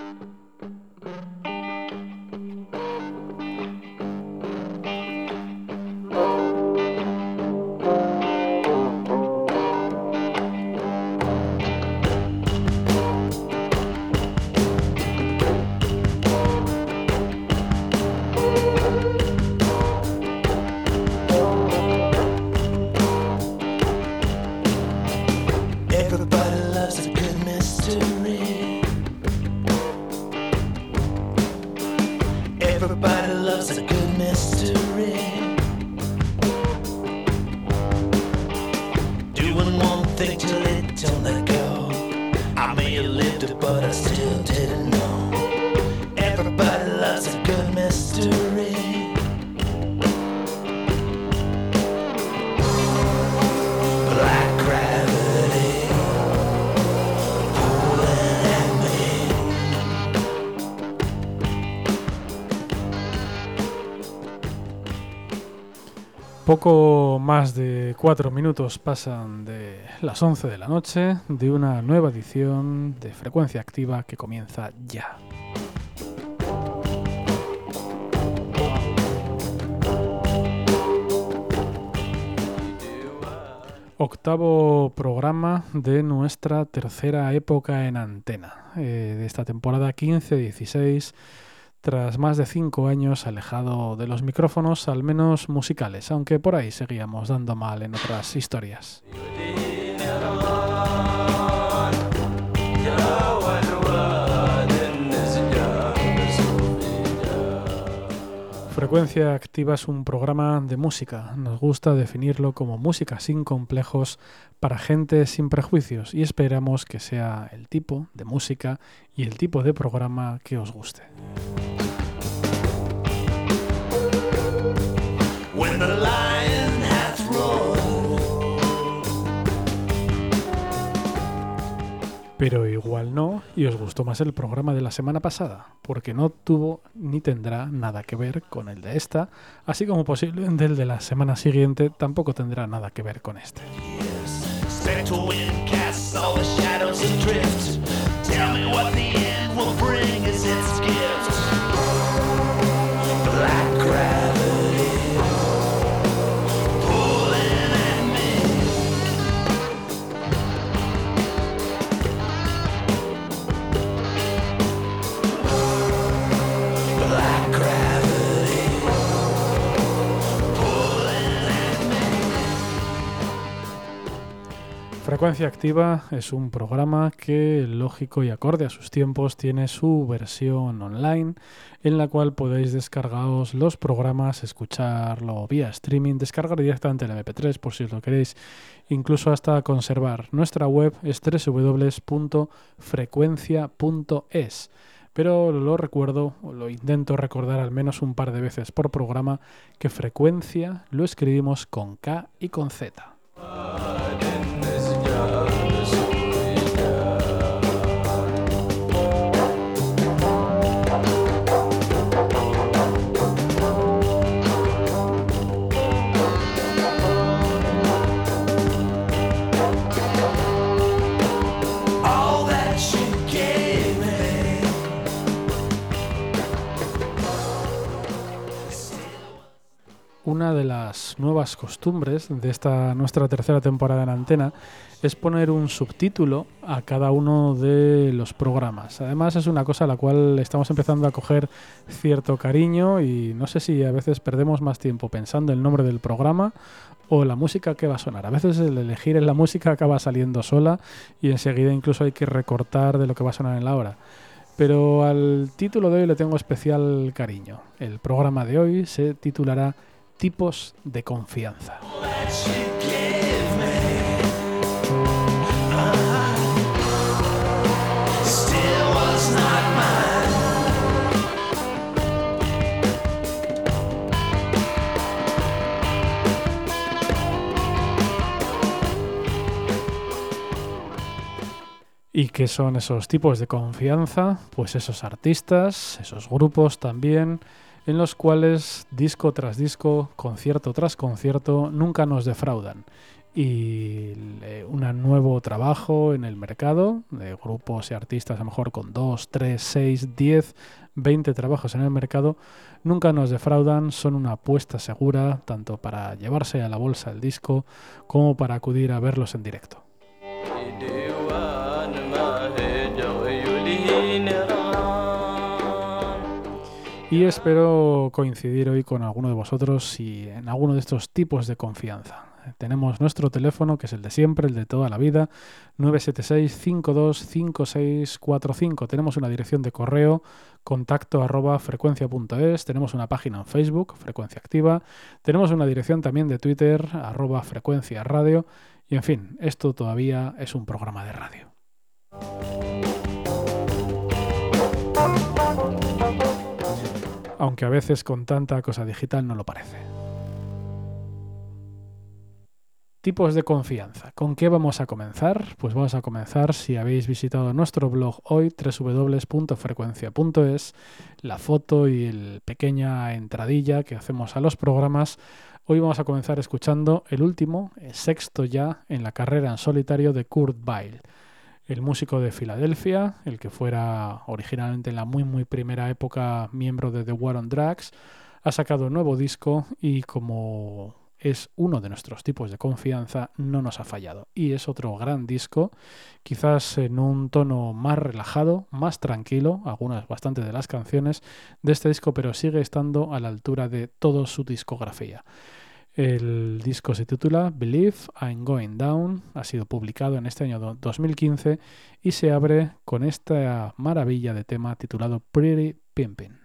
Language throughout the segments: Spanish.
Poco más de 4 minutos pasan de las 11 de la noche de una nueva edición de Frecuencia Activa que comienza ya. Octavo programa de nuestra tercera época en antena, de esta temporada 15-16, tras más de 5 años alejado de los micrófonos, al menos musicales, aunque por ahí seguíamos dando mal en otras historias. Frecuencia Activa es un programa de música. Nos gusta definirlo como música sin complejos para gente sin prejuicios y esperamos que sea el tipo de música y el tipo de programa que os guste. When the lion hath roared. Pero igual no, y os gustó más el programa de la semana pasada, porque no tuvo ni tendrá nada que ver con el de esta, así como posiblemente el de la semana siguiente tampoco tendrá nada que ver con este. Frecuencia Activa es un programa que, lógico y acorde a sus tiempos, tiene su versión online en la cual podéis descargaros los programas, escucharlo vía streaming, descargar directamente el MP3 por si os lo queréis, incluso hasta conservar. Nuestra web es www.frecuencia.es, pero lo intento recordar al menos un par de veces por programa que Frecuencia lo escribimos con K y con Z. Una de las nuevas costumbres de esta nuestra tercera temporada en antena es poner un subtítulo a cada uno de los programas. Además es una cosa a la cual estamos empezando a coger cierto cariño y no sé si a veces perdemos más tiempo pensando el nombre del programa o la música que va a sonar. A veces el elegir la música acaba saliendo sola y enseguida incluso hay que recortar de lo que va a sonar en la hora. Pero al título de hoy le tengo especial cariño. El programa de hoy se titulará Tipos de confianza. ¿Y qué son esos tipos de confianza? Pues esos artistas, esos grupos también, en los cuales disco tras disco, concierto tras concierto, nunca nos defraudan. y un nuevo trabajo en el mercado, de grupos y artistas a lo mejor con 2, 3, 6, 10, 20 trabajos en el mercado, nunca nos defraudan, son una apuesta segura tanto para llevarse a la bolsa el disco como para acudir a verlos en directo. Y espero coincidir hoy con alguno de vosotros y en alguno de estos tipos de confianza. Tenemos nuestro teléfono, que es el de siempre, el de toda la vida, 976-525645. Tenemos una dirección de correo, contacto@frecuencia.es. Tenemos una página en Facebook, Frecuencia Activa. Tenemos una dirección también de Twitter, @frecuencia radio. Y en fin, esto todavía es un programa de radio. Aunque a veces con tanta cosa digital no lo parece. Tipos de confianza. ¿Con qué vamos a comenzar? Pues vamos a comenzar, si habéis visitado nuestro blog hoy, www.frecuencia.es, la foto y la pequeña entradilla que hacemos a los programas. Hoy vamos a comenzar escuchando el último, el sexto ya, en la carrera en solitario de Kurt Weill. El músico de Filadelfia, el que fuera originalmente en la muy primera época miembro de The War on Drugs, ha sacado un nuevo disco y como es uno de nuestros tipos de confianza, no nos ha fallado. Y es otro gran disco, quizás en un tono más relajado, más tranquilo, bastante de las canciones de este disco, pero sigue estando a la altura de toda su discografía. El disco se titula Believe I'm Going Down, ha sido publicado en este año 2015 y se abre con esta maravilla de tema titulado Pretty Pimpin'.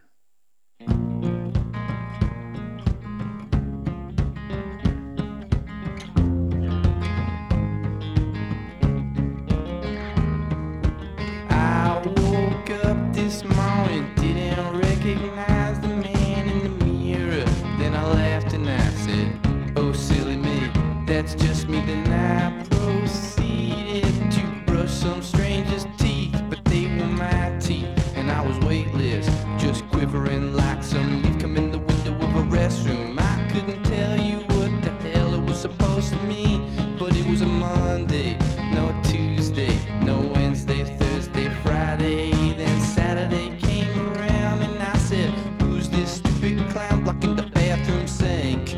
I woke up this morning, didn't recognize the man in the mirror. Then I laughed and I said, oh silly me, that's just me. Then I proceeded to brush some stranger's teeth, but they were my teeth, and I was weightless, just quivering like some leaf come in the window of a restroom. I couldn't tell you what the hell it was supposed to mean, but it was a Monday, no Tuesday, no Wednesday, Thursday, Friday. Then Saturday came around and I said, who's this stupid clown blocking the bathroom sink?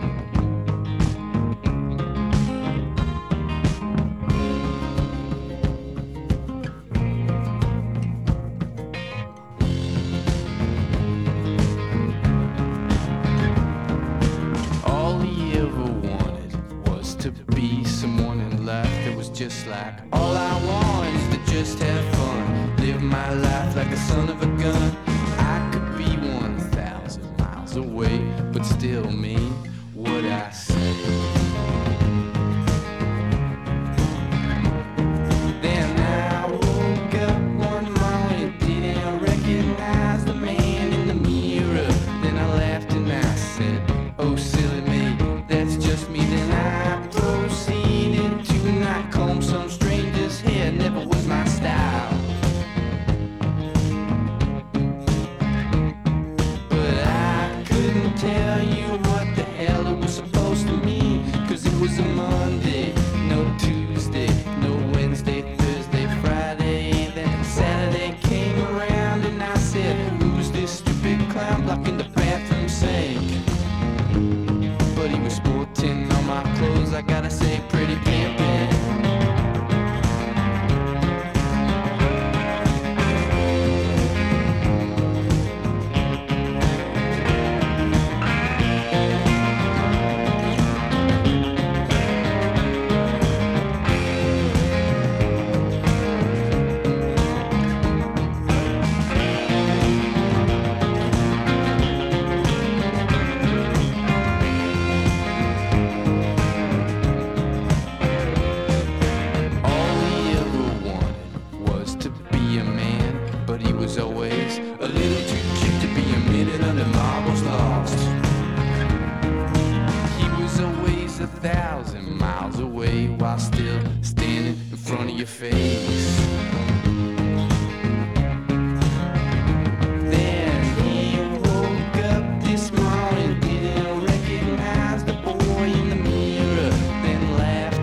All he ever wanted was to be someone in life that was just like, all I want is to just have fun, live my life like a son of a gun. I could be 1,000 miles away, but still mean what I say. Then I woke up one morning, didn't recognize the man in the mirror. Then I laughed and I said, oh silly me, that's just me. Then I proceeded to not comb some stranger's hair, never was my style. But I couldn't tell you what the hell it was supposed to mean, 'cause it was a Monday, no Tuesday, no Wednesday, Thursday, Friday. Then Saturday came around and I said, who's this stupid clown blocking the bathroom sink? But he was sporting all my clothes, I gotta say, pretty pimpin'. All he ever wanted was to be a man, but he was always a little too cute to be a minute under marbles lost. He was always 1,000 miles away while still standing in front of your face. Then he woke up this morning, didn't recognize the boy in the mirror. Then laughed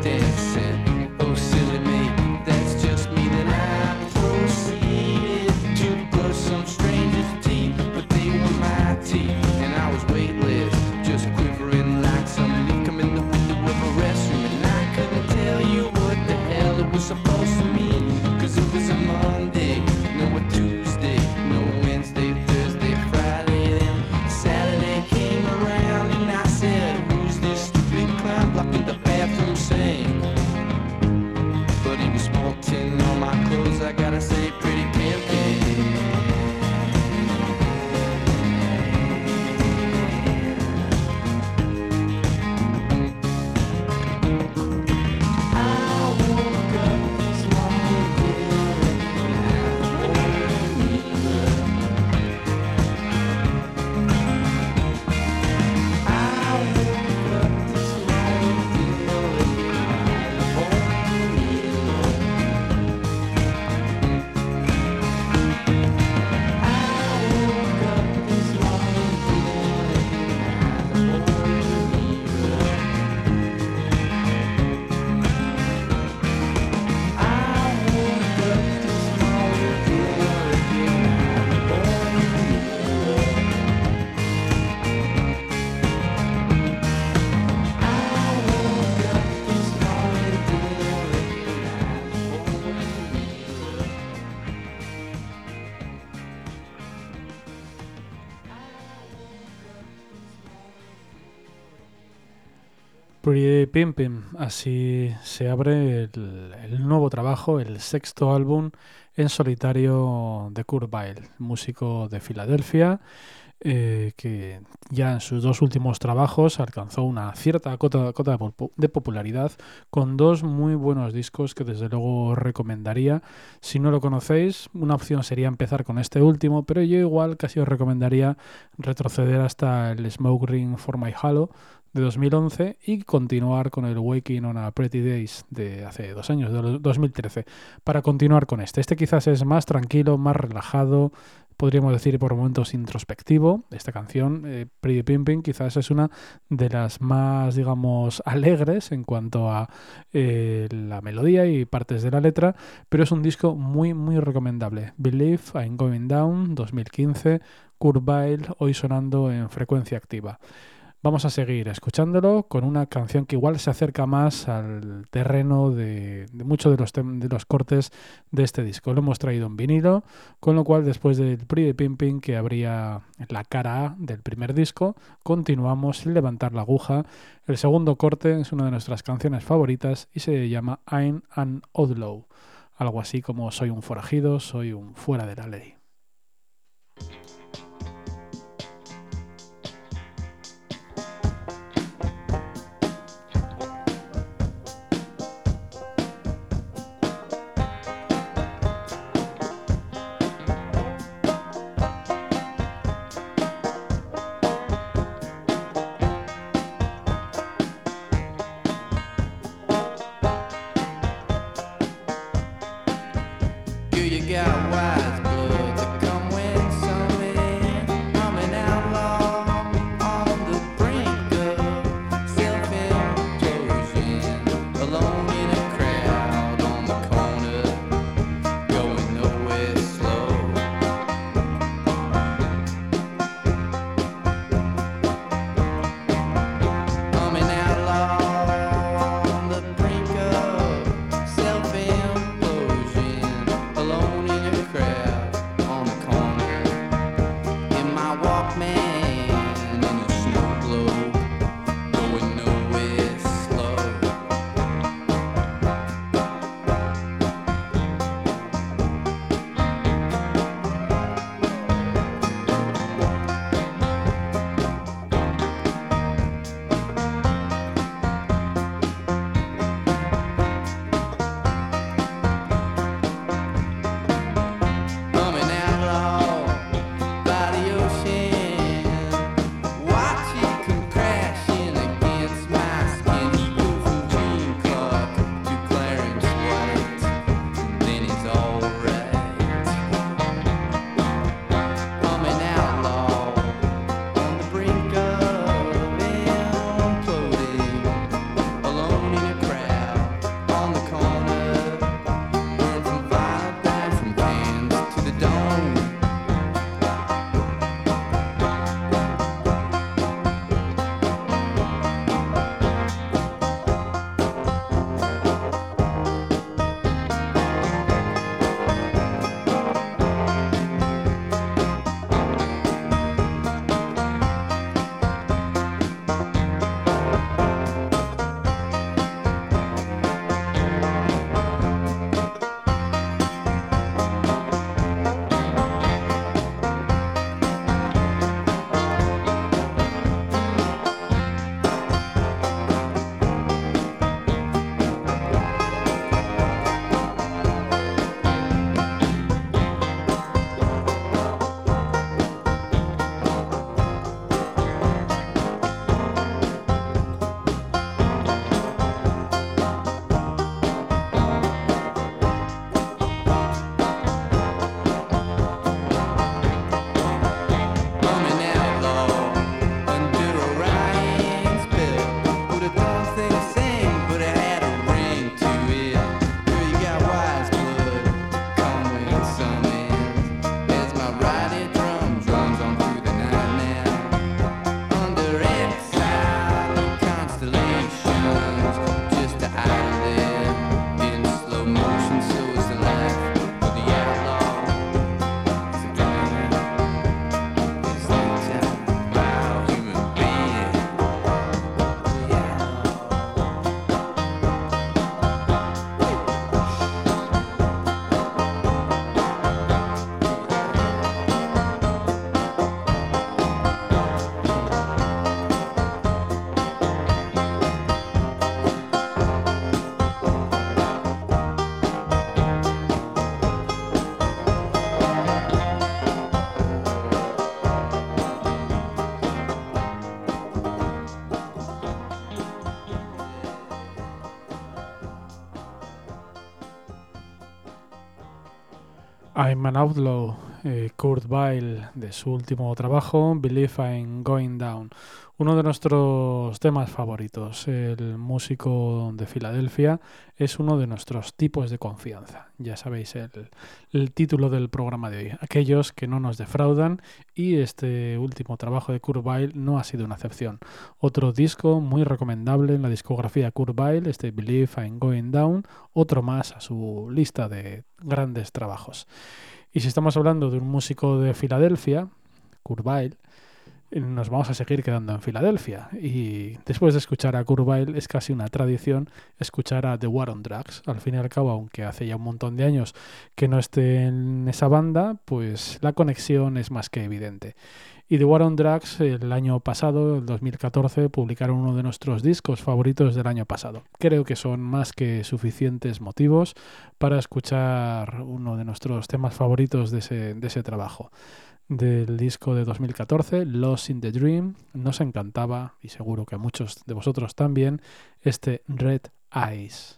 Pretty Pimpin', así se abre el nuevo trabajo, el sexto álbum en solitario de Kurt Weill, músico de Filadelfia, que ya en sus dos últimos trabajos alcanzó una cierta cota de popularidad con dos muy buenos discos que desde luego os recomendaría. Si no lo conocéis, una opción sería empezar con este último, pero yo igual casi os recomendaría retroceder hasta el Smoke Ring for My Halo de 2011 y continuar con el Waking on a Pretty Days de hace 2 años, de 2013, para continuar con este. Este quizás es más tranquilo, más relajado, podríamos decir por momentos introspectivo. Esta canción, Pretty Pimpin', quizás es una de las más, digamos, alegres en cuanto a la melodía y partes de la letra, pero es un disco muy, muy recomendable. Believe I'm Going Down, 2015, Kurt Weill, hoy sonando en Frecuencia Activa. Vamos a seguir escuchándolo con una canción que igual se acerca más al terreno de muchos de los cortes de este disco. Lo hemos traído en vinilo, con lo cual después del Pretty Pimpin', que abría la cara A del primer disco, continuamos sin levantar la aguja. El segundo corte es una de nuestras canciones favoritas y se llama I'm an Outlaw, algo así como soy un forajido, soy un fuera de la ley. You got wise blood I'm an Outlaw, Kurt Weill, de su último trabajo, Believe I'm Going Down. Uno de nuestros temas favoritos. El músico de Filadelfia es uno de nuestros tipos de confianza. Ya sabéis el título del programa de hoy. Aquellos que no nos defraudan, y este último trabajo de Kurt Weill no ha sido una excepción. Otro disco muy recomendable en la discografía de Kurt Weill, este Believe I'm Going Down, otro más a su lista de grandes trabajos. Y si estamos hablando de un músico de Filadelfia, Kurt Weill, nos vamos a seguir quedando en Filadelfia. Y después de escuchar a Kurt Weill, es casi una tradición escuchar a The War on Drugs. Al fin y al cabo, aunque hace ya un montón de años que no esté en esa banda, pues la conexión es más que evidente. Y The War on Drugs, el año pasado, el 2014, publicaron uno de nuestros discos favoritos del año pasado. Creo que son más que suficientes motivos para escuchar uno de nuestros temas favoritos de ese trabajo. Del disco de 2014, Lost in the Dream, nos encantaba, y seguro que a muchos de vosotros también, este Red Eyes.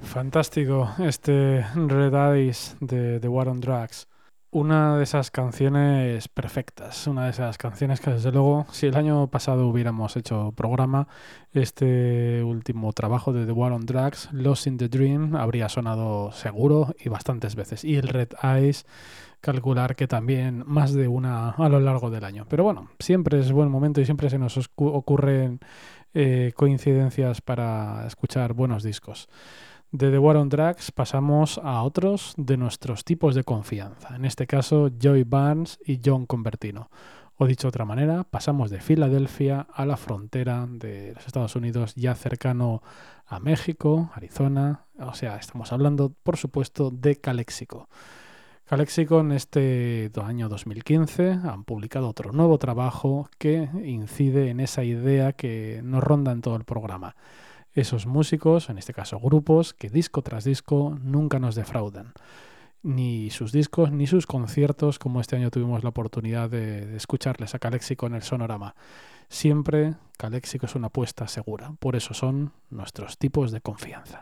Fantástico este Red Eyes de The War on Drugs. Una de esas canciones perfectas, una de esas canciones que desde luego, si el año pasado hubiéramos hecho programa, este último trabajo de The War on Drugs, Lost in the Dream, habría sonado seguro y bastantes veces. Y el Red Eyes, calcular que también más de una a lo largo del año. Pero bueno, siempre es buen momento y siempre se nos ocurren coincidencias para escuchar buenos discos. De The War on Drugs pasamos a otros de nuestros tipos de confianza, en este caso Joey Barnes y John Convertino. O dicho de otra manera, pasamos de Filadelfia a la frontera de los Estados Unidos, ya cercano a México, Arizona, o sea, estamos hablando, por supuesto, de Calexico. Calexico en este año 2015 han publicado otro nuevo trabajo que incide en esa idea que nos ronda en todo el programa. Esos músicos, en este caso grupos, que disco tras disco nunca nos defraudan. Ni sus discos ni sus conciertos, como este año tuvimos la oportunidad de escucharles a Calexico en el Sonorama. Siempre Calexico es una apuesta segura, por eso son nuestros tipos de confianza.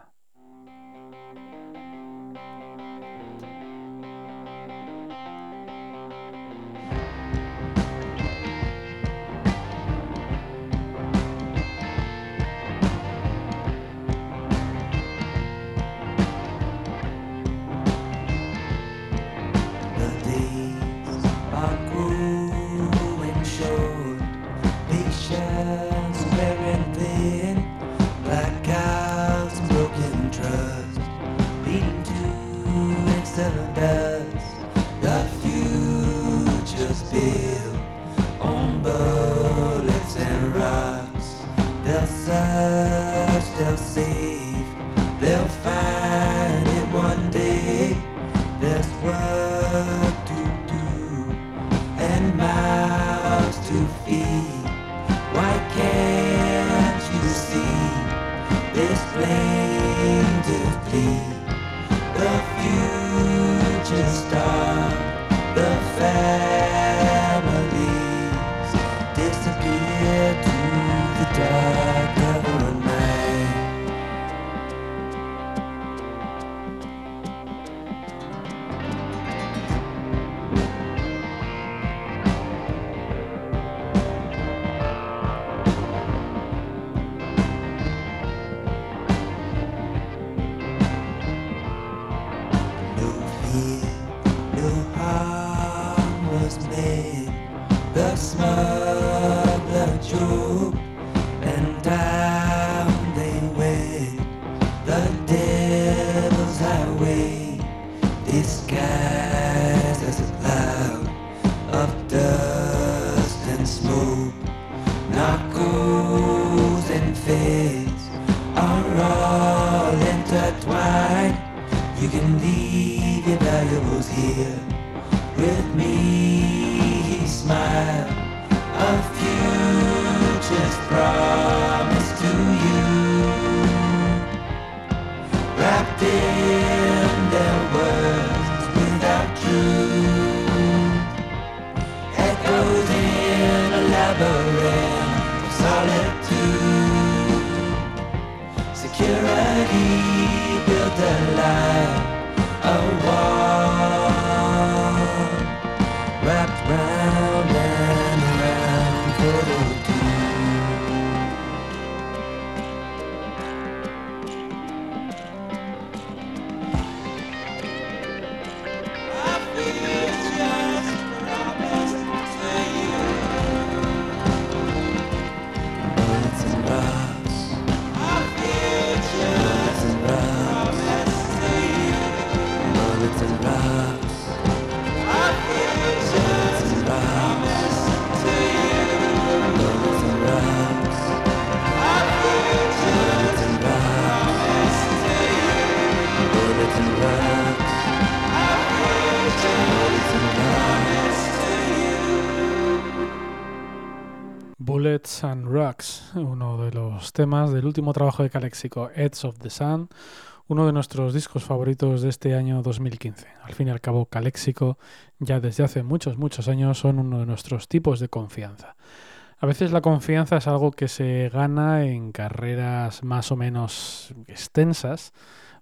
Bullets and Rocks, uno de los temas del último trabajo de Calexico, Edge of the Sun, uno de nuestros discos favoritos de este año 2015. Al fin y al cabo, Calexico ya desde hace muchos años son uno de nuestros tipos de confianza. A veces la confianza es algo que se gana en carreras más o menos extensas,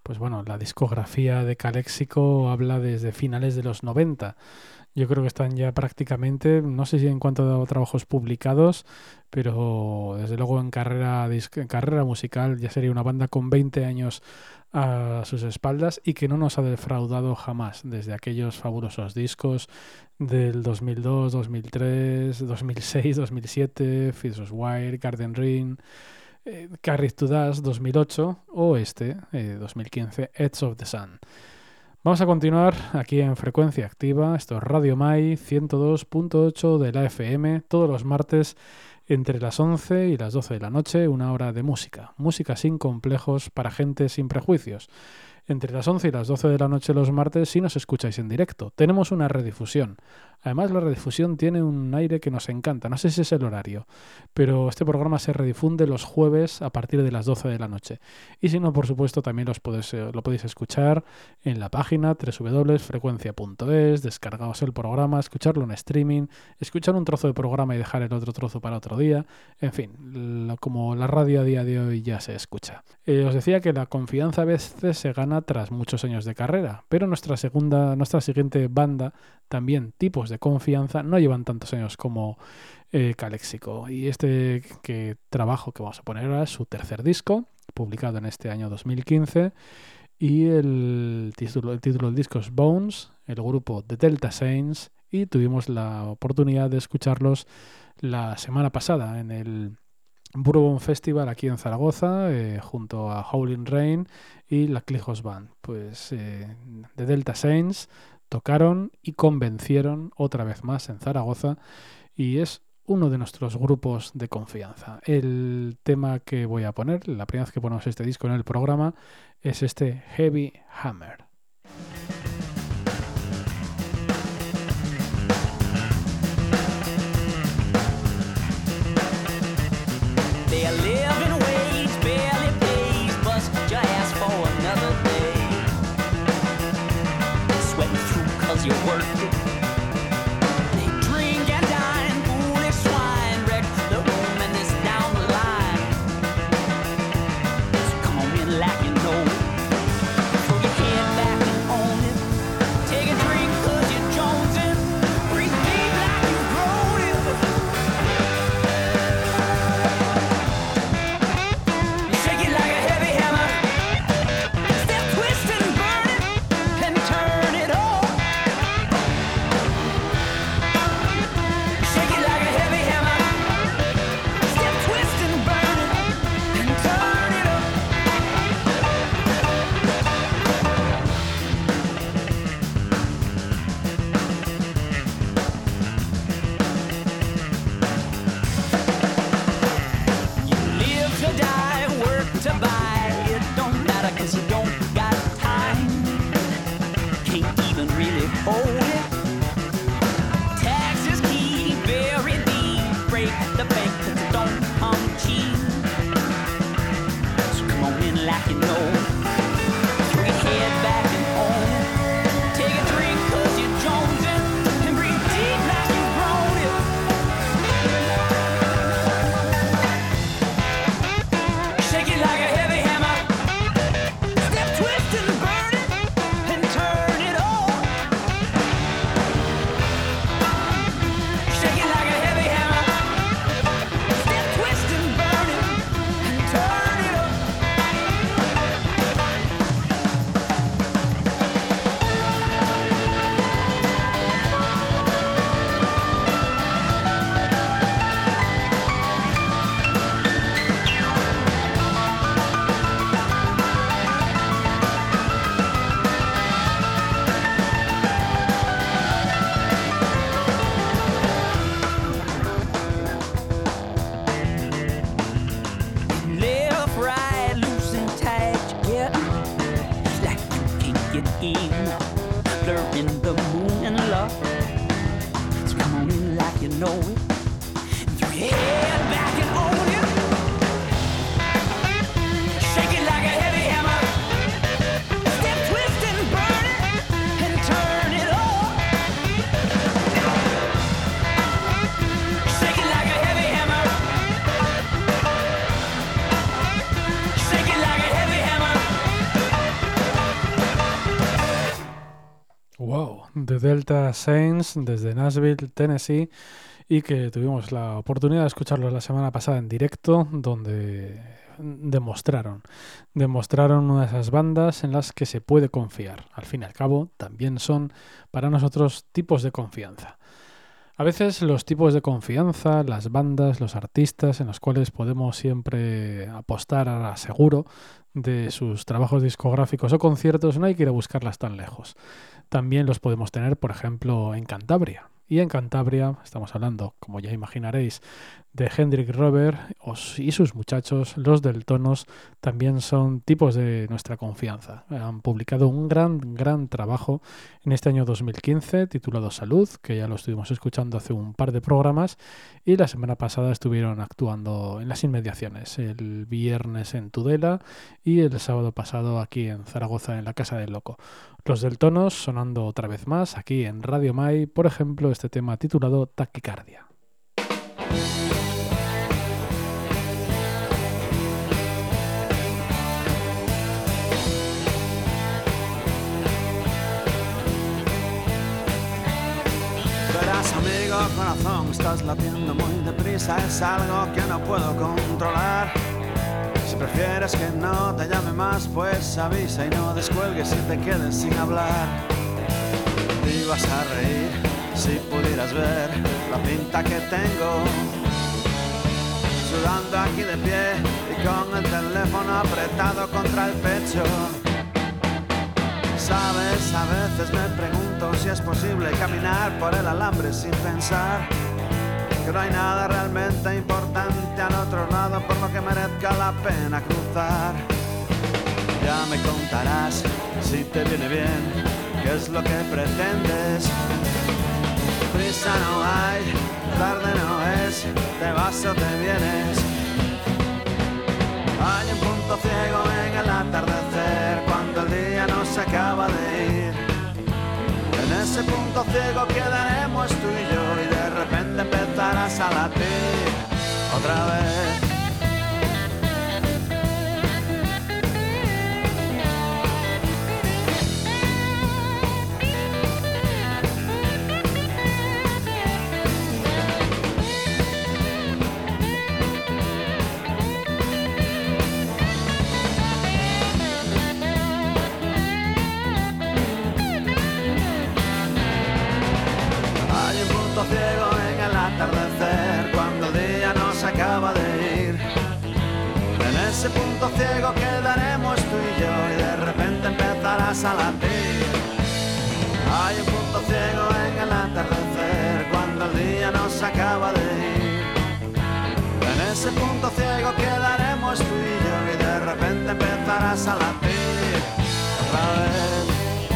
pues bueno, la discografía de Calexico habla desde finales de los 90. Yo creo que están ya prácticamente, no sé si en cuanto a trabajos publicados, pero desde luego en carrera musical ya sería una banda con 20 años a sus espaldas y que no nos ha defraudado jamás, desde aquellos fabulosos discos del 2002, 2003, 2006, 2007, Fizz Wire, Garden Ring, Carried to Dust 2008 o 2015, Edge of the Sun. Vamos a continuar aquí en Frecuencia Activa. Esto es Radio Mai 102.8 de la FM, todos los martes entre las 11 y las 12 de la noche, una hora de música. Música sin complejos para gente sin prejuicios. Entre las 11 y las 12 de la noche los martes si nos escucháis en directo. Tenemos una redifusión. Además, la redifusión tiene un aire que nos encanta. No sé si es el horario, pero este programa se redifunde los jueves a partir de las 12 de la noche. Y si no, por supuesto, también lo podéis escuchar en la página www.frecuencia.es, descargaos el programa, escucharlo en streaming, escuchar un trozo de programa y dejar el otro trozo para otro día. En fin, como la radio a día de hoy ya se escucha. Os decía que la confianza a veces se gana tras muchos años de carrera, pero nuestra siguiente banda, también tipos de confianza, no llevan tantos años como Calexico. Y trabajo que vamos a poner ahora es su tercer disco, publicado en este año 2015, y el título del disco es Bones, el grupo The Delta Saints, y tuvimos la oportunidad de escucharlos la semana pasada en el Bourbon Festival aquí en Zaragoza, junto a Howling Rain y la Clijos Band. Pues The Delta Saints tocaron y convencieron otra vez más en Zaragoza y es uno de nuestros grupos de confianza. El tema que voy a poner, la primera vez que ponemos este disco en el programa, es este Heavy Hammer. You work it. They drink and dine, foolish swine, wreck the room and this down the line. So come on in like you know it. Throw your head back and own it. Take a drink 'cause you're jonesing. Breathe deep like you've grown it. You shake it like a heavy hammer. Step twist and burn it and turn it on. The Delta Saints desde Nashville, Tennessee, y que tuvimos la oportunidad de escucharlos la semana pasada en directo, donde demostraron una de esas bandas en las que se puede confiar. Al fin y al cabo, también son para nosotros tipos de confianza. A veces los tipos de confianza, las bandas, los artistas en los cuales podemos siempre apostar a seguro de sus trabajos discográficos o conciertos, no hay que ir a buscarlas tan lejos. También los podemos tener, por ejemplo, en Cantabria. Y en Cantabria estamos hablando, como ya imaginaréis, de Hendrik Rover y sus muchachos, los Deltonos, también son tipos de nuestra confianza. Han publicado un gran trabajo en este año 2015 titulado Salud, que ya lo estuvimos escuchando hace un par de programas, y la semana pasada estuvieron actuando en las inmediaciones, el viernes en Tudela y el sábado pasado aquí en Zaragoza, en la Casa del Loco. Los Deltonos sonando otra vez más aquí en Radio Mai, por ejemplo, este tema titulado Taquicardia. Verás, amigo corazón, estás latiendo muy deprisa, es algo que no puedo controlar. Si prefieres que no te llame más, pues avisa y no descuelgues y te quedes sin hablar. Te ibas a reír si pudieras ver la pinta que tengo, sudando aquí de pie y con el teléfono apretado contra el pecho. Sabes, a veces me pregunto si es posible caminar por el alambre sin pensar que no hay nada realmente importante al otro lado por lo que merezca la pena cruzar. Ya me contarás si te viene bien, qué es lo que pretendes. Prisa no hay, tarde no es, te vas o te vienes. Hay un punto ciego en el atardecer cuando el día no se acaba de ir. En ese punto ciego quedaremos tú y yo y de repente empezarás a latir otra vez. Ciego en el atardecer cuando el día no se acaba de ir. En ese punto ciego quedaremos tú y yo y de repente empezarás a latir. Hay un punto ciego en el atardecer cuando el día no se acaba de ir. En ese punto ciego quedaremos tú y yo y de repente empezarás a latir otra vez.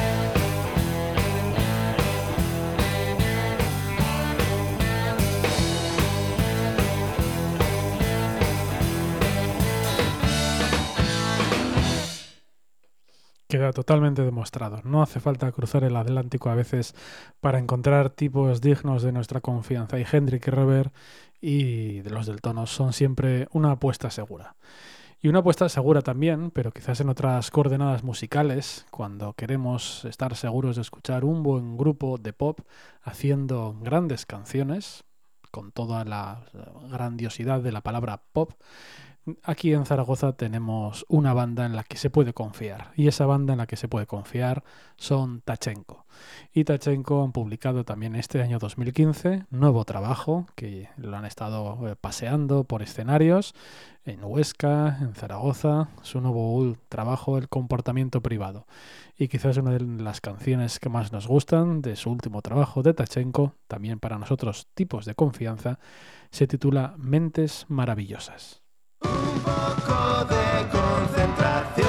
Queda totalmente demostrado. No hace falta cruzar el Atlántico a veces para encontrar tipos dignos de nuestra confianza. Y Hendrik Rover y de los Deltonos son siempre una apuesta segura. Y una apuesta segura también, pero quizás en otras coordenadas musicales, cuando queremos estar seguros de escuchar un buen grupo de pop haciendo grandes canciones, con toda la grandiosidad de la palabra pop. Aquí en Zaragoza tenemos una banda en la que se puede confiar, y esa banda en la que se puede confiar son Tachenko. Y Tachenko han publicado también este año 2015 nuevo trabajo, que lo han estado paseando por escenarios en Huesca, en Zaragoza, su nuevo trabajo, El comportamiento privado. Y quizás una de las canciones que más nos gustan de su último trabajo de Tachenko, también para nosotros tipos de confianza, se titula Mentes Maravillosas. Un poco de concentración.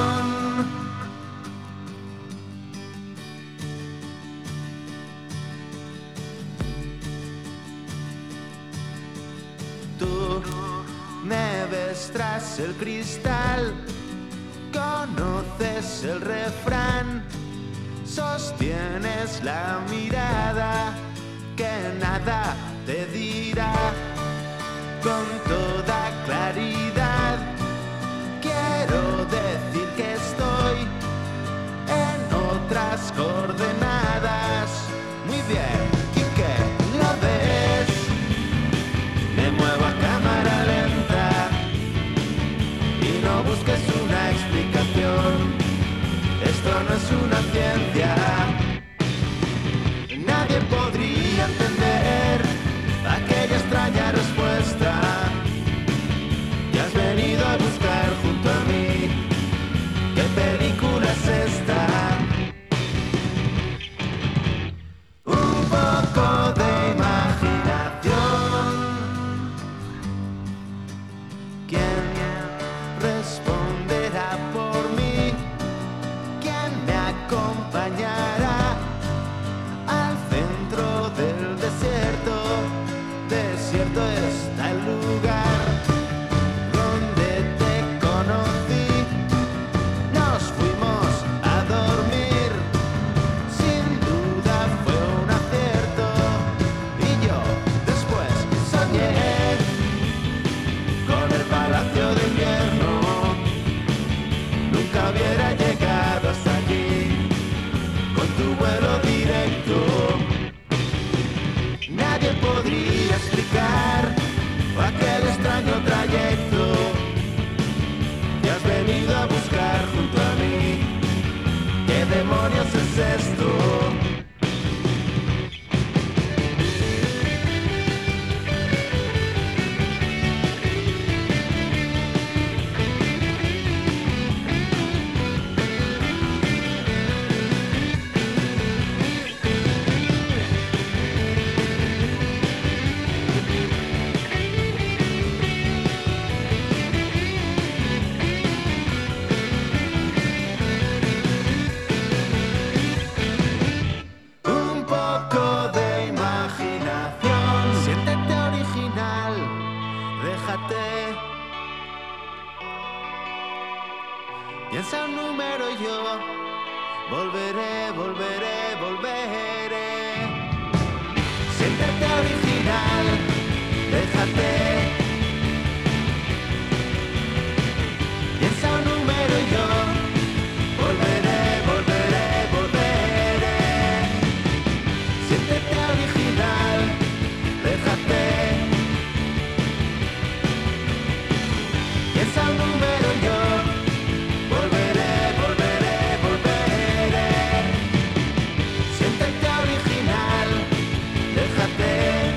Tú me ves tras el cristal, conoces el refrán, sostienes la mirada que nada te dirá. Con toda claridad quiero decir que estoy en otras coordenadas. bien, Quique, ¿lo ves? Me muevo a cámara lenta y no busques una explicación. Esto no es una ciencia. Nadie podría entender aquella extraña respuesta que has venido a buscar junto a mí. ¿Qué película es esta? Un poco de imaginación. ¿Quién responderá por mí? ¿Quién me acompañará al centro del desierto? Desierto está el lugar donde te conocí. Nos fuimos a dormir, sin duda fue un acierto. Y yo después soñé con el Palacio de Invierno. Nunca hubiera llegado hasta aquí con tu vuelo directo. Nadie podría explicar aquel extraño trayecto que has venido a buscar junto a mí. ¿Qué demonios es esto? Un poco de imaginación. Siéntete original, déjate. Piensa un número y yo volveré, volveré, volveré. Siéntete original, déjate. Piensa un número y yo volveré, volveré, volveré. Siéntete original, déjate. Piensa un número y yo volveré, volveré, volveré. Siéntete original, déjate.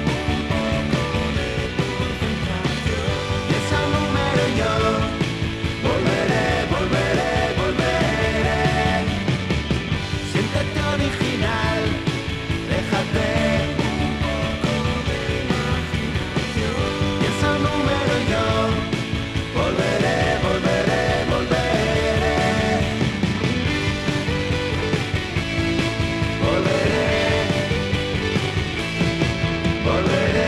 Piensa un número y yo volveré, volveré, volveré. Siéntete original, déjate. Piensa un número y yo volveré, volveré, volveré. Volveré, volveré.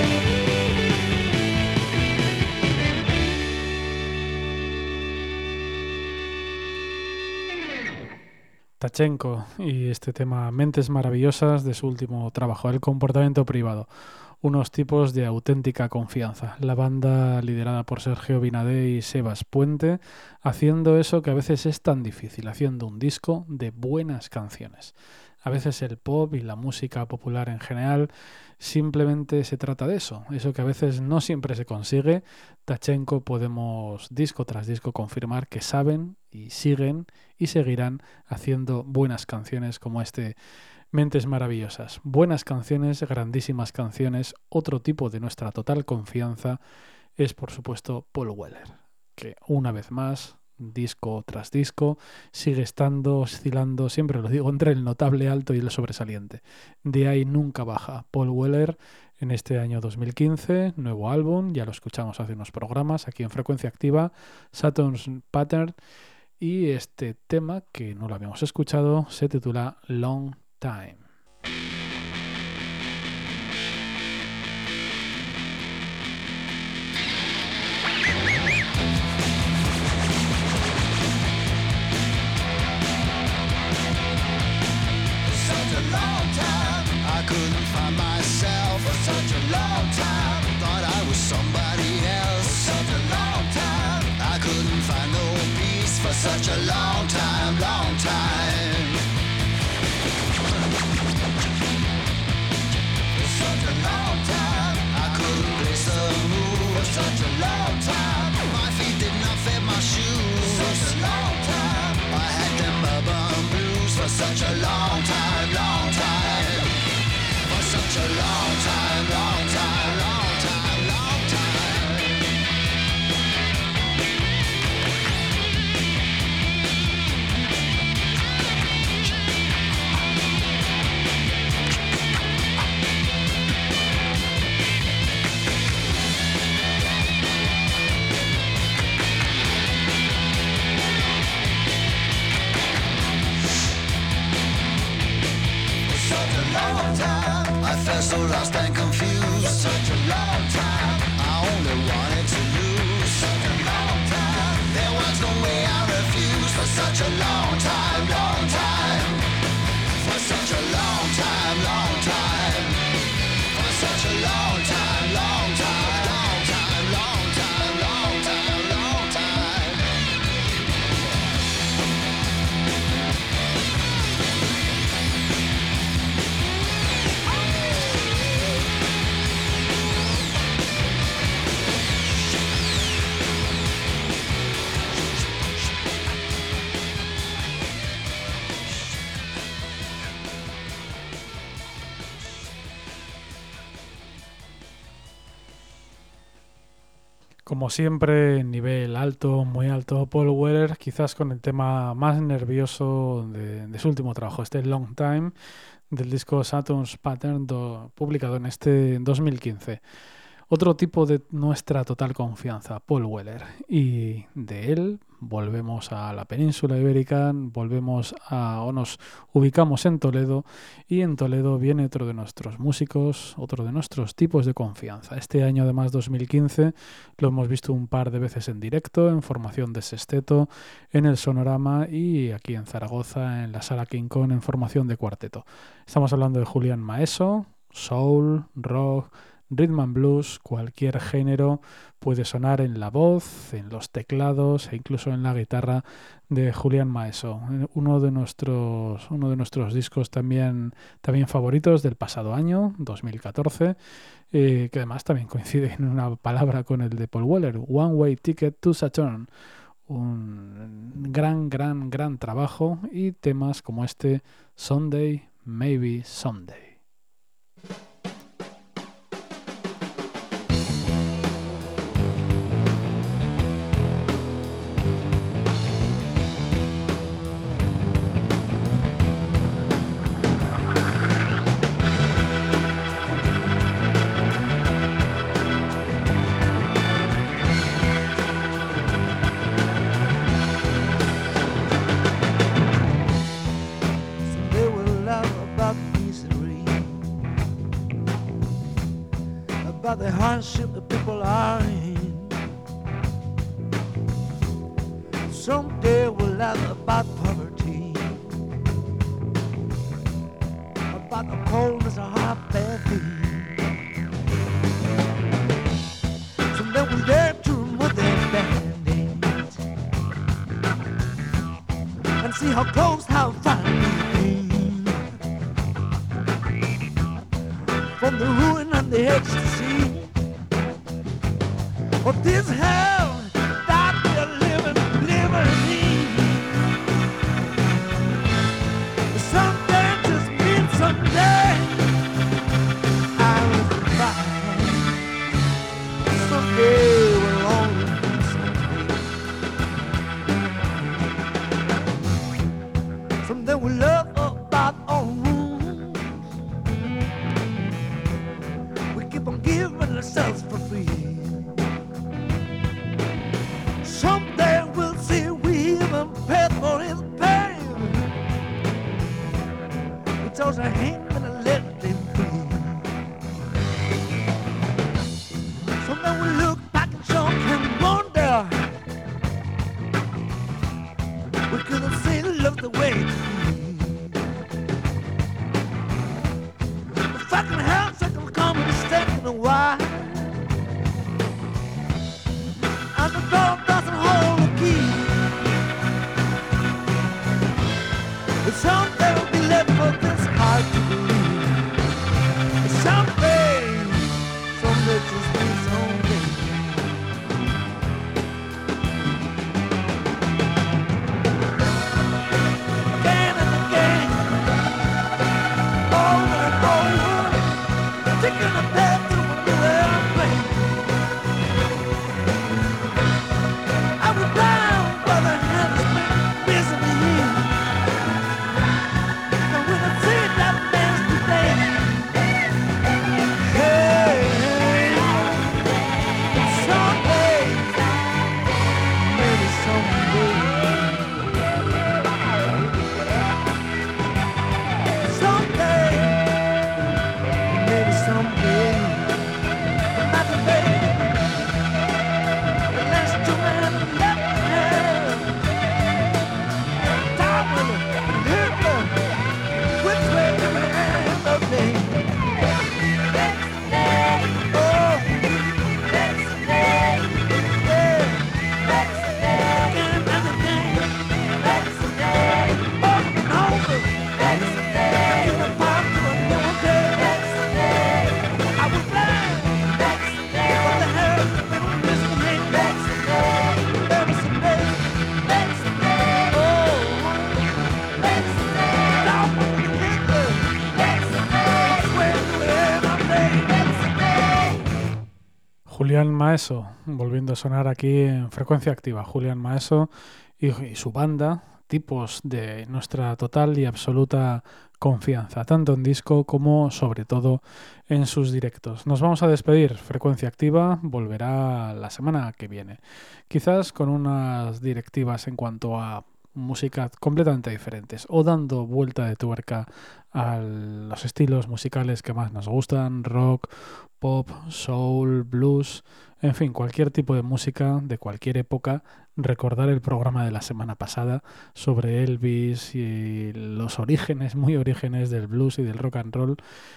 Tachenko y este tema Mentes Maravillosas de su último trabajo, El Comportamiento Privado. Unos tipos de auténtica confianza. La banda liderada por Sergio Binadé y Sebas Puente, haciendo eso que a veces es tan difícil, haciendo un disco de buenas canciones. A veces el pop y la música popular en general simplemente se trata de eso que a veces no siempre se consigue. Tachenko podemos disco tras disco confirmar que saben y siguen y seguirán haciendo buenas canciones como este Mentes Maravillosas. Buenas canciones, grandísimas canciones. Otro tipo de nuestra total confianza es, por supuesto, Paul Weller, que una vez más, disco tras disco, sigue estando, oscilando, siempre lo digo, entre el notable alto y el sobresaliente. De ahí nunca baja. Paul Weller en este año 2015, nuevo álbum, ya lo escuchamos hace unos programas aquí en Frecuencia Activa, Saturn's Pattern, y este tema que no lo habíamos escuchado se titula Long Time. Such a long time, long time. so lost and confused. For such a long time, I only wanted to lose. Such a long time, there was no way I refused. For such a long time, long time. For such a long time, long time. For such a long time, long time, long time, long time, long time, long time. Como siempre, nivel alto, muy alto, Paul Weller, quizás con el tema más nervioso de su último trabajo, este Long Time, del disco Saturn's Pattern, publicado en este 2015. Otro tipo de nuestra total confianza, Paul Weller. Y de él volvemos a la península ibérica, nos ubicamos en Toledo, y en Toledo viene otro de nuestros músicos, otro de nuestros tipos de confianza. Este año, además, 2015, lo hemos visto un par de veces en directo, en formación de sexteto, en el Sonorama y aquí en Zaragoza, en la Sala King Kong, en formación de cuarteto. Estamos hablando de Julián Maeso, soul, rock, rhythm and blues, cualquier género puede sonar en la voz, en los teclados e incluso en la guitarra de Julián Maeso. Uno de nuestros discos también favoritos del pasado año, 2014, que además también coincide en una palabra con el de Paul Weller, One Way Ticket to Saturn. Un gran trabajo y temas como este Someday, Maybe Someday. The hardship that people are in. Someday we'll laugh about poverty, about the coldness of our bare feet. Someday we'll dare to remove their band-aids and see how close, how far we've been from the ruin and the ecstasy of this hell that we're living in. Someday just means someday I will find. Someday will only be someday. Someday we'll love about our rooms. We keep on giving ourselves for free. Someday we'll see we even paid for his pain. We chose to hang him and let him free. Someday we'll look back and shock and wonder we could have seen love the way it be. If I can have second common mistake in a while, and the door doesn't hold the key, someday we'll be left for this hard to believe. Someday, someday just be someday. Again and again, over and over, taking a path through the Julián Maeso, volviendo a sonar aquí en Frecuencia Activa. Julián Maeso y su banda, tipos de nuestra total y absoluta confianza, tanto en disco como sobre todo en sus directos. Nos vamos a despedir. Frecuencia Activa volverá la semana que viene, quizás con unas directivas en cuanto a música completamente diferentes o dando vuelta de tuerca a los estilos musicales que más nos gustan: rock, pop, soul, blues, en fin, cualquier tipo de música de cualquier época. Recordar el programa de la semana pasada sobre Elvis y los orígenes, muy orígenes del blues y del rock and roll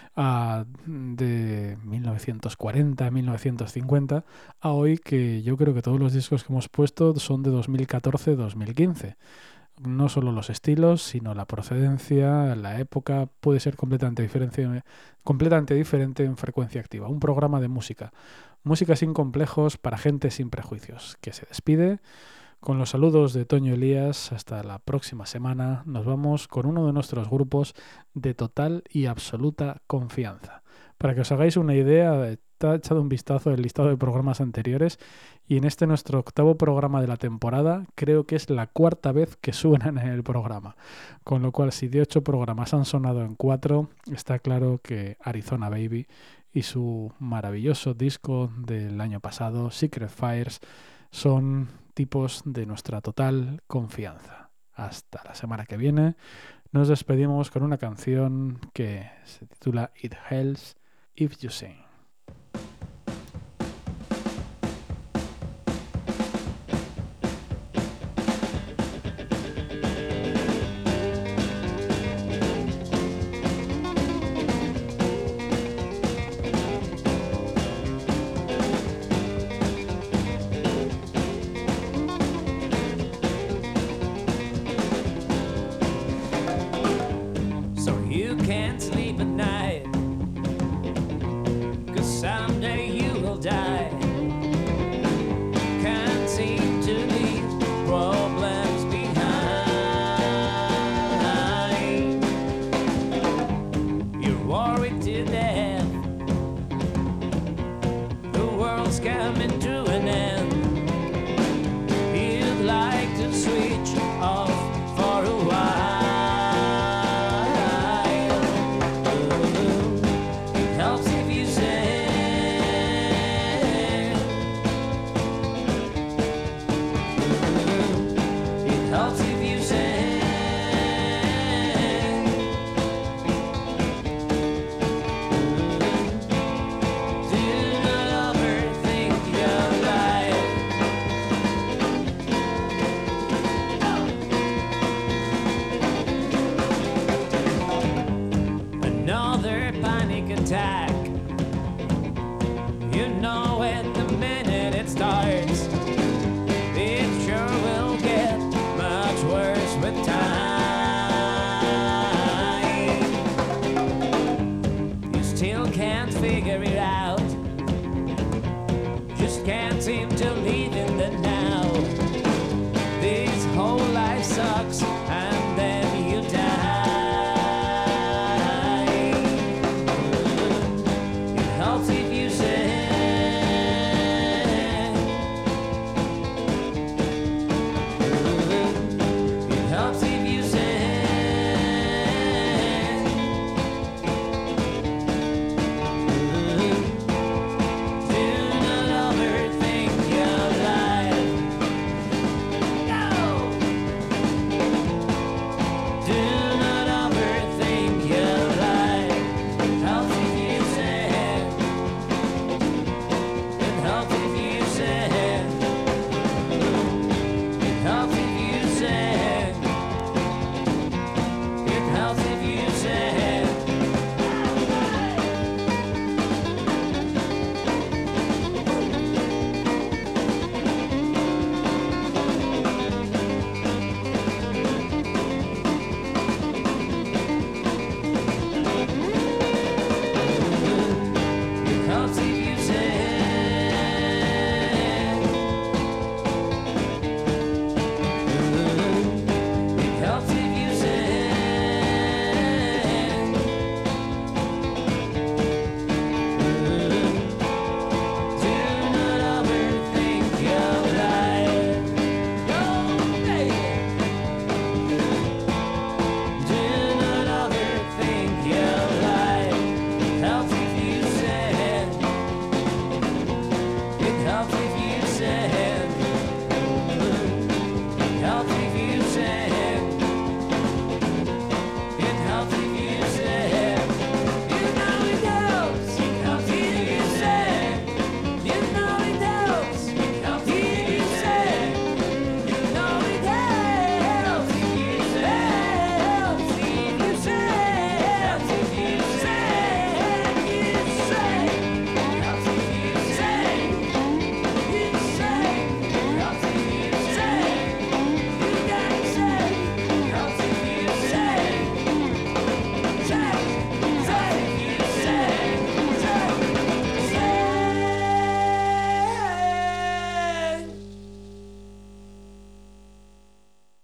de 1940, 1950 a hoy, que yo creo que todos los discos que hemos puesto son de 2014-2015. No solo los estilos, sino la procedencia, la época puede ser completamente diferente en Frecuencia Activa. Un programa de música sin complejos para gente sin prejuicios, que se despide con los saludos de Toño Elías. Hasta la próxima semana. Nos vamos con uno de nuestros grupos de total y absoluta confianza. Para que os hagáis una idea, he echado un vistazo al listado de programas anteriores y en este nuestro 8º programa de la temporada creo que es la 4ª vez que suenan en el programa. Con lo cual, si de 8 programas han sonado en 4, está claro que Arizona Baby y su maravilloso disco del año pasado, Secret Fires, son tipos de nuestra total confianza. Hasta la semana que viene. Nos despedimos con una canción que se titula It Helps If You Sing. So you can't sleep at night, 'cause someday you will die. Can't seem to leave problems behind. You're worried to death, the world's coming to an end. You'd like to switch off for a while. It helps if you sing. It helps if you sing. Do not overthink your life. Another panic attack. You know it the minute it starts. It sure will get much worse with time. You still can't figure it out. Just can't seem to live in the now.